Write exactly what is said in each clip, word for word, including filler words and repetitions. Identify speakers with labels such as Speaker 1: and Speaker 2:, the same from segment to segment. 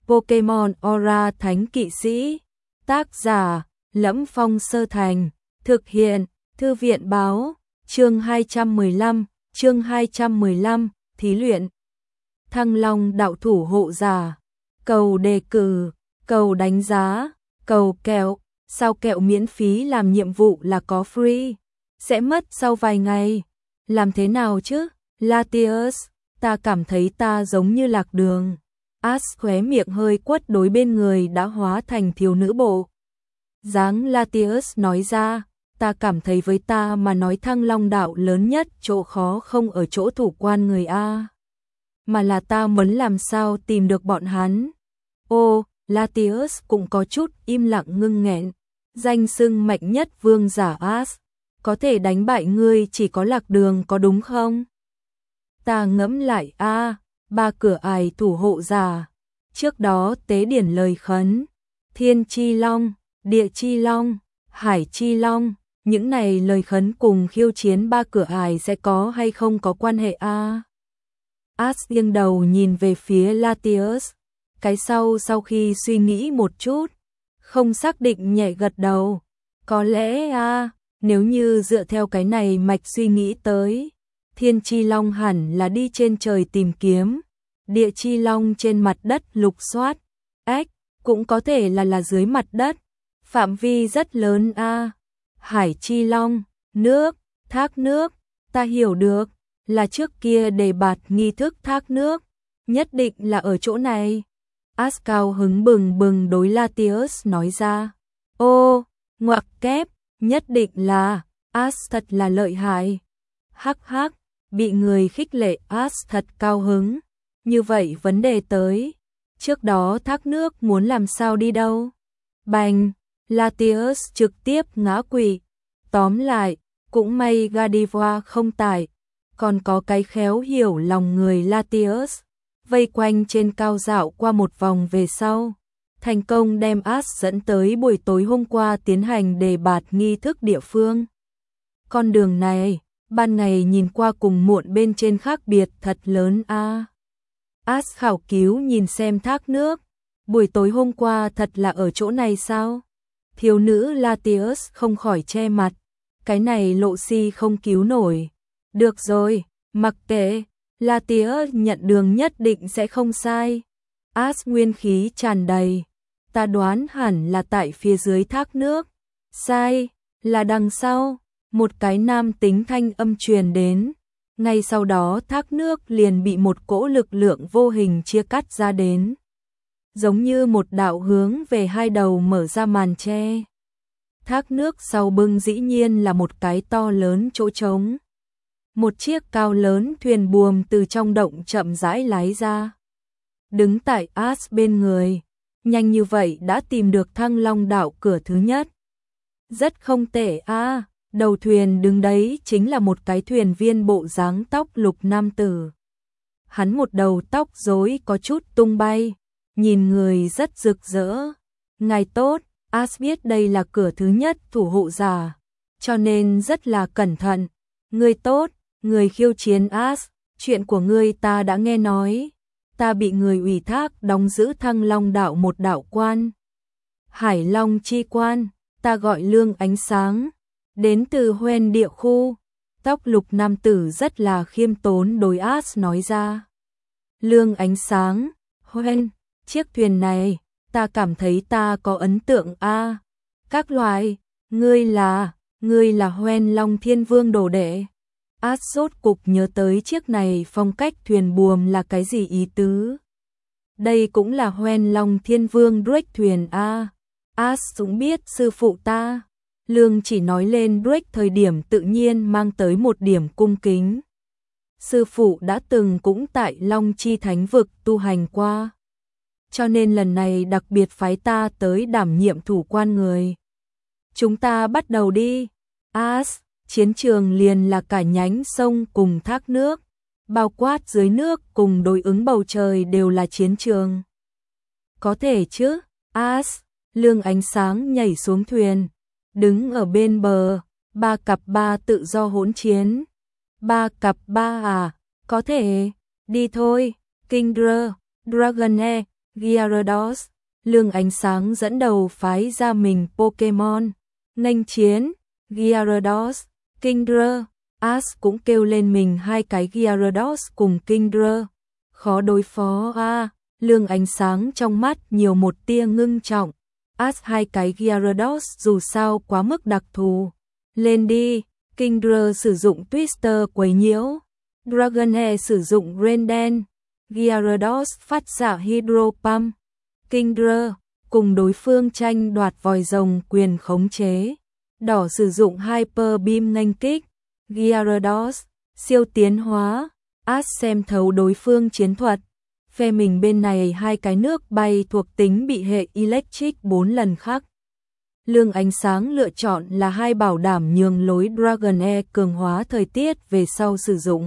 Speaker 1: Pokemon Aura Thánh Kỵ Sĩ. Tác giả: Lẫm Phong Sơ Thành. Thực hiện: Thư viện Báo. Chương hai trăm mười lăm, chương hai trăm mười lăm, thí luyện. Thăng Long đạo thủ hộ giả. Cầu đề cử, cầu đánh giá, cầu kẹo. Sao kẹo miễn phí làm nhiệm vụ là có free? Sẽ mất sau vài ngày. Làm thế nào chứ? Latios, ta cảm thấy ta giống như lạc đường. Ash khóe miệng hơi quất đối bên người đã hóa thành thiếu nữ bộ dáng. Latios nói ra, ta cảm thấy với ta mà nói Thăng Long đạo lớn nhất chỗ khó không ở chỗ thủ quan người A, mà là ta muốn làm sao tìm được bọn hắn. Ô, Latios cũng có chút im lặng ngưng nghẹn. Danh xưng mạnh nhất vương giả Ash, có thể đánh bại ngươi chỉ có lạc đường có đúng không? Ta ngẫm lại a, ba cửa ải thủ hộ giả. Trước đó tế điển lời khấn, Thiên Chi Long, Địa Chi Long, Hải Chi Long, những này lời khấn cùng khiêu chiến ba cửa ải sẽ có hay không có quan hệ a? Ash nghiêng đầu nhìn về phía Latios, cái sau sau khi suy nghĩ một chút, không xác định nhẹ gật đầu. Có lẽ a, nếu như dựa theo cái này mạch suy nghĩ tới, Thiên Chi Long hẳn là đi trên trời tìm kiếm, Địa Chi Long trên mặt đất lục soát, ếch cũng có thể là là dưới mặt đất, phạm vi rất lớn a. Hải Chi Long, nước, thác nước, ta hiểu được, là trước kia đề bạt nghi thức thác nước, nhất định là ở chỗ này. Ash cao hứng bừng bừng đối Latios nói ra. Ô, ngoặc kép, nhất định là, Ash thật là lợi hại. Hắc hắc, bị người khích lệ Ash thật cao hứng. Như vậy vấn đề tới, trước đó thác nước muốn làm sao đi đâu? Bành, Latios trực tiếp ngã quỵ. Tóm lại, cũng may Gardevoir không tại, còn có cái khéo hiểu lòng người Latios, vây quanh trên cao dạo qua một vòng về sau, thành công đem Ash dẫn tới buổi tối hôm qua tiến hành đề bạt nghi thức địa phương. Con đường này, ban ngày nhìn qua cùng muộn bên trên khác biệt thật lớn a. À. Ash khảo cứu nhìn xem thác nước, buổi tối hôm qua thật là ở chỗ này sao? Thiếu nữ Latios không khỏi che mặt, cái này lộ si không cứu nổi. Được rồi, mặc kệ, Latios nhận đường nhất định sẽ không sai. Ash nguyên khí tràn đầy, ta đoán hẳn là tại phía dưới thác nước. Sai, là đằng sau. Một cái nam tính thanh âm truyền đến, ngay sau đó thác nước liền bị một cỗ lực lượng vô hình chia cắt ra đến, giống như một đạo hướng về hai đầu mở ra màn che. Thác nước sau bưng dĩ nhiên là một cái to lớn chỗ trống. Một chiếc cao lớn thuyền buồm từ trong động chậm rãi lái ra, đứng tại Ash bên người, nhanh như vậy đã tìm được Thăng Long đảo cửa thứ nhất. Rất không tệ a. À. Đầu thuyền đứng đấy chính là một cái thuyền viên bộ dáng tóc lục nam tử. Hắn một đầu tóc rối có chút tung bay, nhìn người rất rực rỡ. Ngài tốt, Ash biết đây là cửa thứ nhất thủ hộ giả, cho nên rất là cẩn thận. Người tốt, người khiêu chiến Ash, chuyện của ngươi ta đã nghe nói. Ta bị người ủy thác đóng giữ Thăng Long đạo một đạo quan. Hải Long chi quan, ta gọi Lương Ánh Sáng. Đến từ Hoenn địa khu, tóc lục nam tử rất là khiêm tốn đối Ash nói ra. Lương Ánh Sáng, Hoenn, chiếc thuyền này, ta cảm thấy ta có ấn tượng a. À, các loại, ngươi là, ngươi là Hoenn Long Thiên Vương đồ đệ. Ash rốt cục nhớ tới chiếc này phong cách thuyền buồm là cái gì ý tứ. Đây cũng là Hoenn Long Thiên Vương Drake thuyền a. À, Ash cũng biết sư phụ ta. Lương chỉ nói lên Drake thời điểm tự nhiên mang tới một điểm cung kính. Sư phụ đã từng cũng tại Long Chi Thánh Vực tu hành qua, cho nên lần này đặc biệt phái ta tới đảm nhiệm thủ quan người. Chúng ta bắt đầu đi. Ash, chiến trường liền là cả nhánh sông cùng thác nước, bao quát dưới nước cùng đối ứng bầu trời đều là chiến trường. Có thể chứ? Ash, Lương Ánh Sáng nhảy xuống thuyền, đứng ở bên bờ. Ba cặp ba tự do hỗn chiến. Ba cặp ba à? Có thể. Đi thôi. Kingdra, Dragonair, Gyarados, Lương Ánh Sáng dẫn đầu phái ra mình Pokemon, nghênh chiến, Gyarados, Kingdra, Ash cũng kêu lên mình hai cái Gyarados cùng Kingdra, khó đối phó a, à, Lương Ánh Sáng trong mắt nhiều một tia ngưng trọng, Ash hai cái Gyarados dù sao quá mức đặc thù, lên đi, Kingdra sử dụng Twister quấy nhiễu, Dragonair sử dụng Rain Dance, Gyarados phát xạ Hydro Pump, Kingdra cùng đối phương tranh đoạt vòi rồng quyền khống chế, đỏ sử dụng Hyper Beam nghênh kích, Gyarados siêu tiến hóa, Ash xem thấu đối phương chiến thuật, phe mình bên này hai cái nước bay thuộc tính bị hệ Electric bốn lần khác. Lương Ánh Sáng lựa chọn là hai bảo đảm nhường lối Dragonair cường hóa thời tiết về sau sử dụng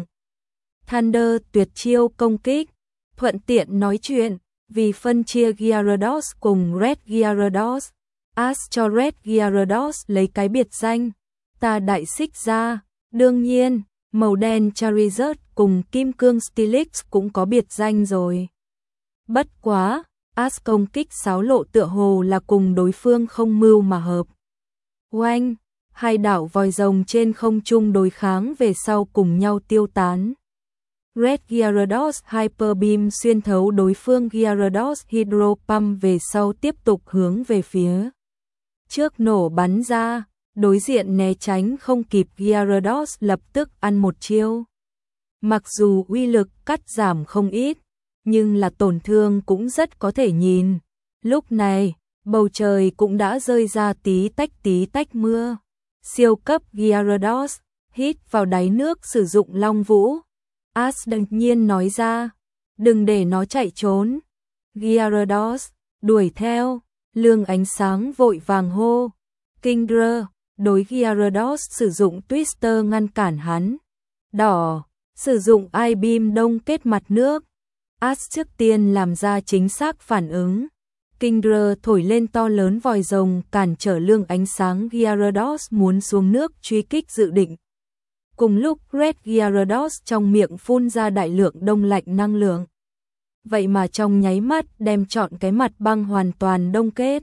Speaker 1: Thunder tuyệt chiêu công kích, thuận tiện nói chuyện, vì phân chia Gyarados cùng Red Gyarados, Ash cho Red Gyarados lấy cái biệt danh, ta đại xích ra, đương nhiên, màu đen Charizard cùng kim cương Steelix cũng có biệt danh rồi. Bất quá, Ash công kích xáo lộ tựa hồ là cùng đối phương không mưu mà hợp. Oanh, hai đảo vòi rồng trên không trung đối kháng về sau cùng nhau tiêu tán. Red Gyarados Hyper Beam xuyên thấu đối phương Gyarados Hydro Pump về sau tiếp tục hướng về phía trước nổ bắn ra, đối diện né tránh không kịp Gyarados lập tức ăn một chiêu. Mặc dù uy lực cắt giảm không ít, nhưng là tổn thương cũng rất có thể nhìn. Lúc này, bầu trời cũng đã rơi ra tí tách tí tách mưa. Siêu cấp Gyarados hít vào đáy nước sử dụng Long Vũ. Ash đột nhiên nói ra, đừng để nó chạy trốn. Gyarados đuổi theo, Lương Ánh Sáng vội vàng hô. Kingdra đối Gyarados sử dụng Twister ngăn cản hắn. Đỏ sử dụng Ice Beam đông kết mặt nước. Ash trước tiên làm ra chính xác phản ứng. Kingdra thổi lên to lớn vòi rồng cản trở Lương Ánh Sáng. Gyarados muốn xuống nước truy kích dự định. Cùng lúc Red Gyarados trong miệng phun ra đại lượng đông lạnh năng lượng. Vậy mà trong nháy mắt đem trọn cái mặt băng hoàn toàn đông kết.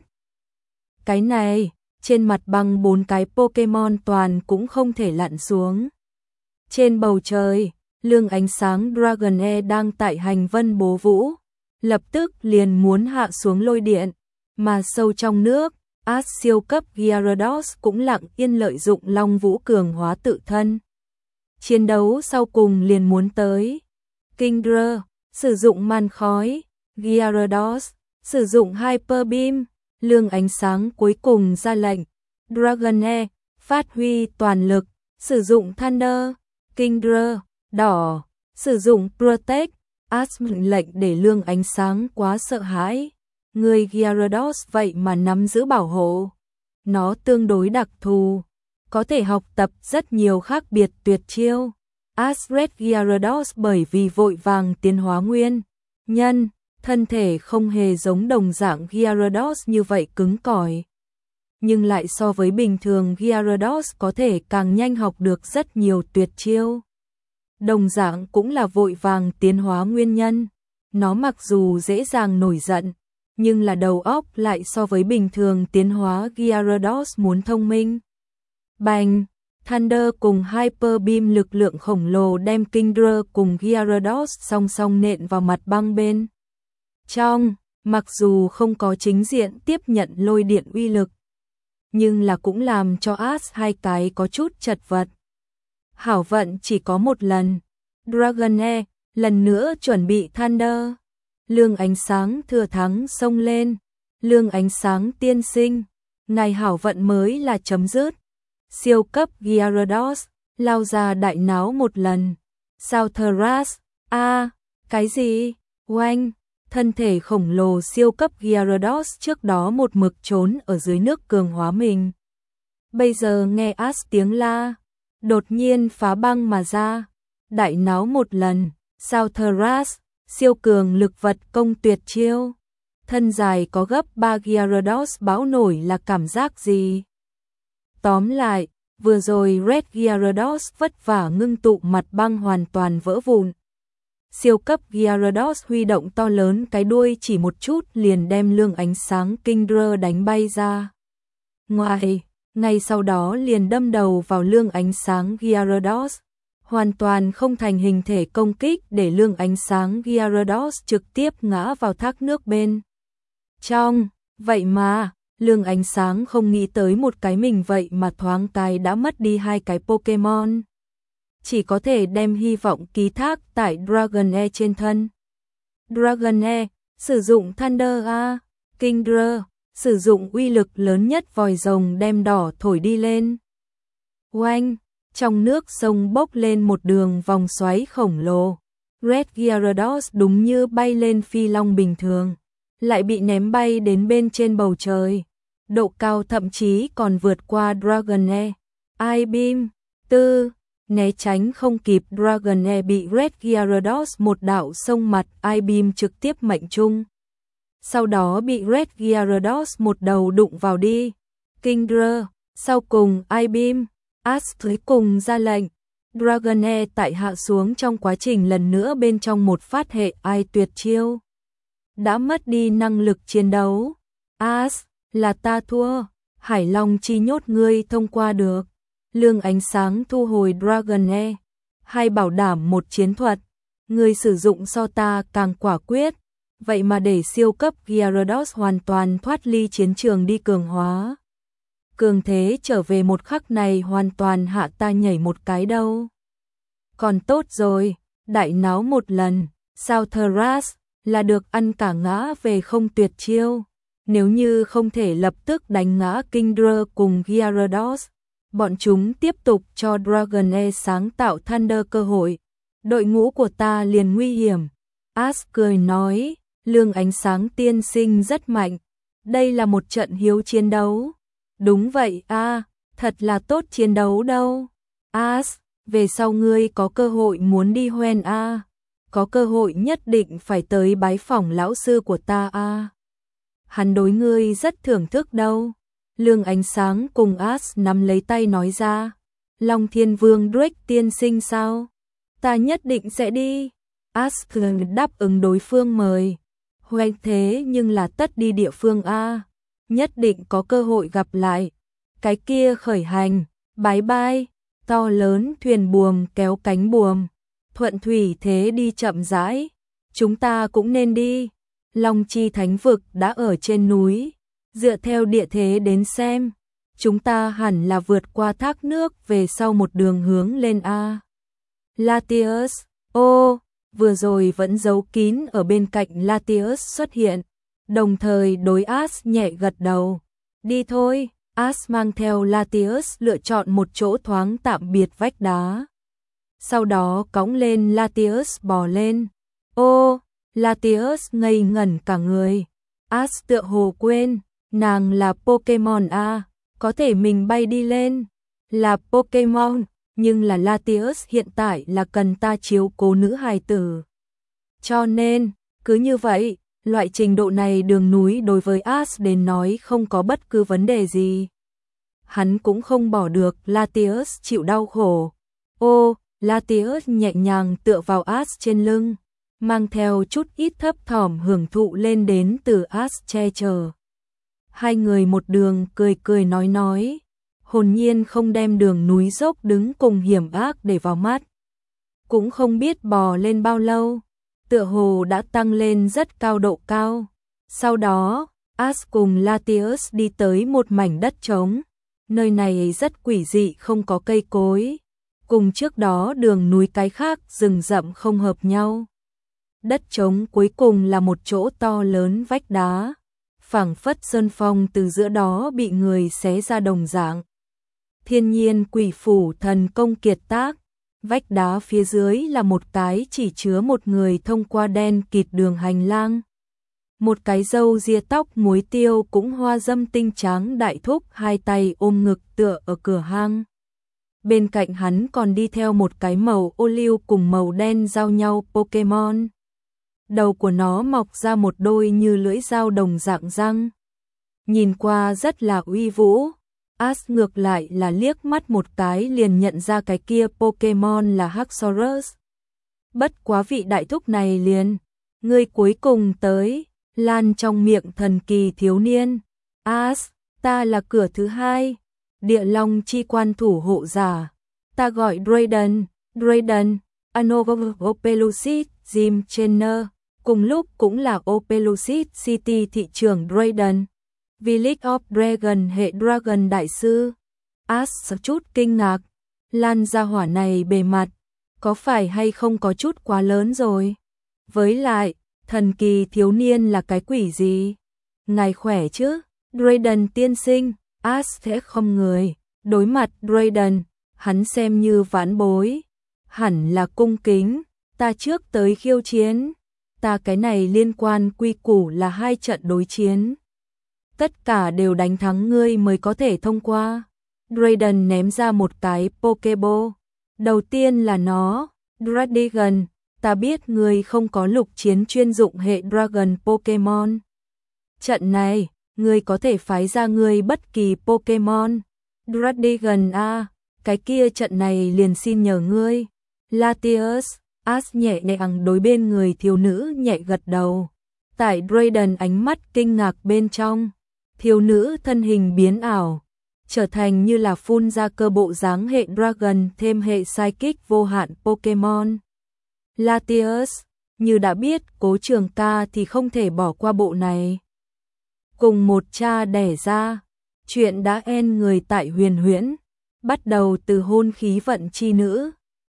Speaker 1: Cái này, trên mặt băng bốn cái Pokemon toàn cũng không thể lặn xuống. Trên bầu trời, Lương Ánh Sáng Dragonair đang tại hành vân bố vũ, lập tức liền muốn hạ xuống lôi điện, mà sâu trong nước, Ash siêu cấp Gyarados cũng lặng yên lợi dụng Long Vũ cường hóa tự thân. Chiến đấu sau cùng liền muốn tới. Kingdra sử dụng màn khói, Gyarados sử dụng Hyper Beam, Lương Ánh Sáng cuối cùng ra lệnh. Dragonair phát huy toàn lực, sử dụng Thunder, Kingdra đỏ sử dụng Protect. Ash mệnh lệnh để Lương Ánh Sáng quá sợ hãi. Người Gyarados vậy mà nắm giữ bảo hộ. Nó tương đối đặc thù, có thể học tập rất nhiều khác biệt tuyệt chiêu. Ash Red Gyarados bởi vì vội vàng tiến hóa nguyên nhân, thân thể không hề giống đồng dạng Gyarados như vậy cứng cỏi, nhưng lại so với bình thường Gyarados có thể càng nhanh học được rất nhiều tuyệt chiêu. Đồng dạng cũng là vội vàng tiến hóa nguyên nhân, nó mặc dù dễ dàng nổi giận, nhưng là đầu óc lại so với bình thường tiến hóa Gyarados muốn thông minh. Bành, Thunder cùng Hyper Beam lực lượng khổng lồ đem Kingdra cùng Gyarados song song nện vào mặt băng bên trong, mặc dù không có chính diện tiếp nhận lôi điện uy lực, nhưng là cũng làm cho Ash hai cái có chút chật vật. Hảo vận chỉ có một lần. Dragonair lần nữa chuẩn bị Thunder. Lương Ánh Sáng thừa thắng xông lên. Lương Ánh Sáng tiên sinh, ngày hảo vận mới là chấm dứt. Siêu cấp Gyarados lao ra đại náo một lần. Sao Thras? A, à, cái gì? Oanh, thân thể khổng lồ siêu cấp Gyarados trước đó một mực trốn ở dưới nước cường hóa mình. Bây giờ nghe Ash tiếng la, đột nhiên phá băng mà ra, đại náo một lần. Sao Thras, siêu cường lực vật công tuyệt chiêu. Thân dài có gấp ba Gyarados bão nổi là cảm giác gì? Tóm lại, vừa rồi Red Gyarados vất vả ngưng tụ mặt băng hoàn toàn vỡ vụn. Siêu cấp Gyarados huy động to lớn cái đuôi chỉ một chút liền đem lương ánh sáng Kingdra đánh bay ra. Ngoài, ngay sau đó liền đâm đầu vào lương ánh sáng Gyarados, hoàn toàn không thành hình thể công kích để lương ánh sáng Gyarados trực tiếp ngã vào thác nước bên trong. Vậy mà, lương ánh sáng không nghĩ tới một cái mình vậy mà thoáng cái đã mất đi hai cái Pokémon. Chỉ có thể đem hy vọng ký thác tại Dragonair trên thân. Dragonair, sử dụng Thunder A, Kingdra, sử dụng uy lực lớn nhất vòi rồng đem đỏ thổi đi lên. Oanh, trong nước sông bốc lên một đường vòng xoáy khổng lồ. Red Gyarados đúng như bay lên phi long bình thường, lại bị ném bay đến bên trên bầu trời. Độ cao thậm chí còn vượt qua Dragonair. I-Beam, tư, né tránh không kịp, Dragonair bị Red Gyarados một đạo xông mặt I-Beam trực tiếp mệnh trung. Sau đó bị Red Gyarados một đầu đụng vào đi. Kingdra, sau cùng I-Beam, Ash cuối cùng ra lệnh. Dragonair tại hạ xuống trong quá trình lần nữa bên trong một phát hệ ai tuyệt chiêu. Đã mất đi năng lực chiến đấu. Ash, là ta thua, Hải Long chi nhốt ngươi thông qua được. Lương ánh sáng thu hồi Dragonair, hay bảo đảm một chiến thuật, ngươi sử dụng so ta càng quả quyết, vậy mà để siêu cấp Gyarados hoàn toàn thoát ly chiến trường đi cường hóa. Cường thế trở về một khắc này hoàn toàn hạ ta nhảy một cái đâu. Còn tốt rồi, đại náo một lần, sao Thras là được ăn cả ngã về không tuyệt chiêu. Nếu như không thể lập tức đánh ngã Kingdra cùng Gyarados, bọn chúng tiếp tục cho Dragonair sáng tạo Thunder cơ hội. Đội ngũ của ta liền nguy hiểm. Ash cười nói, lương ánh sáng tiên sinh rất mạnh. Đây là một trận hiếu chiến đấu. Đúng vậy a, à, thật là tốt chiến đấu đâu. Ash, về sau ngươi có cơ hội muốn đi Hoenn a, à. Có cơ hội nhất định phải tới bái phỏng lão sư của ta a. À. Hắn đối ngươi rất thưởng thức đâu. Lương ánh sáng cùng Ash nắm lấy tay nói ra. Long Thiên Vương Drake tiên sinh sao? Ta nhất định sẽ đi. Ash đáp ứng đối phương mời. Hoành thế nhưng là tất đi địa phương a. Nhất định có cơ hội gặp lại. Cái kia khởi hành, bái bai, to lớn thuyền buồm kéo cánh buồm. Thuận thủy thế đi chậm rãi. Chúng ta cũng nên đi. Long Chi Thánh Vực đã ở trên núi. Dựa theo địa thế đến xem, chúng ta hẳn là vượt qua thác nước về sau một đường hướng lên a. Latios, ô, vừa rồi vẫn giấu kín ở bên cạnh Latios xuất hiện, đồng thời đối Ash nhẹ gật đầu. Đi thôi, Ash mang theo Latios lựa chọn một chỗ thoáng tạm biệt vách đá. Sau đó cõng lên Latios bò lên. Ô, Latios ngây ngẩn cả người. Ash tựa hồ quên, nàng là Pokemon a, có thể mình bay đi lên. Là Pokemon, nhưng là Latios hiện tại là cần ta chiếu cố nữ hài tử. Cho nên, cứ như vậy, loại trình độ này đường núi đối với Ash đến nói không có bất cứ vấn đề gì. Hắn cũng không bỏ được Latios chịu đau khổ. Ô, Latios nhẹ nhàng tựa vào Ash trên lưng, mang theo chút ít thấp thỏm hưởng thụ lên đến từ Ash che chở. Hai người một đường cười cười nói nói, hồn nhiên không đem đường núi dốc đứng cùng hiểm ác để vào mắt. Cũng không biết bò lên bao lâu, tựa hồ đã tăng lên rất cao độ cao. Sau đó, Ash cùng Latios đi tới một mảnh đất trống. Nơi này rất quỷ dị, không có cây cối. Cùng trước đó đường núi cái khác rừng rậm không hợp nhau. Đất trống cuối cùng là một chỗ to lớn vách đá. Phảng phất sơn phong từ giữa đó bị người xé ra đồng dạng. Thiên nhiên quỷ phủ thần công kiệt tác. Vách đá phía dưới là một cái chỉ chứa một người thông qua đen kịt đường hành lang. Một cái râu ria tóc muối tiêu cũng hoa dâm tinh tráng đại thúc hai tay ôm ngực tựa ở cửa hang. Bên cạnh hắn còn đi theo một cái màu ô liu cùng màu đen giao nhau Pokemon. Đầu của nó mọc ra một đôi như lưỡi dao đồng dạng răng. Nhìn qua rất là uy vũ. Ash ngược lại là liếc mắt một cái liền nhận ra cái kia Pokemon là Haxorus. Bất quá vị đại thúc này liền, ngươi cuối cùng tới, Lan trong miệng thần kỳ thiếu niên. As, ta là cửa thứ hai, địa long chi quan thủ hộ giả. Ta gọi Drayden, Drayden, Anogo Opelucid, Jim Chenner, cùng lúc cũng là Opelucid City thị trưởng Drayden. Village of Dragon hệ Dragon đại sư. As chút kinh ngạc, Lan gia hỏa này bề mặt, có phải hay không có chút quá lớn rồi? Với lại, thần kỳ thiếu niên là cái quỷ gì? Ngài khỏe chứ? Drayden tiên sinh, As thế không người, đối mặt Drayden, hắn xem như vãn bối, hẳn là cung kính, ta trước tới khiêu chiến, ta cái này liên quan quy củ là hai trận đối chiến. Tất cả đều đánh thắng ngươi mới có thể thông qua. Drayden ném ra một cái Pokeball. Đầu tiên là nó, Dragon, ta biết ngươi không có lục chiến chuyên dụng hệ Dragon Pokemon. Trận này, ngươi có thể phái ra ngươi bất kỳ Pokemon. Dragon a, cái kia trận này liền xin nhờ ngươi. Latios, As nhẹ nhàng đối bên người thiếu nữ nhẹ gật đầu. Tại Drayden ánh mắt kinh ngạc bên trong, thiếu nữ thân hình biến ảo, trở thành như là phun ra cơ bộ dáng hệ Dragon thêm hệ Psychic vô hạn Pokemon. Latios, như đã biết Cố Trường Ca thì không thể bỏ qua bộ này. Cùng một cha đẻ ra, chuyện đã en người tại huyền huyễn, bắt đầu từ hôn khí vận chi nữ.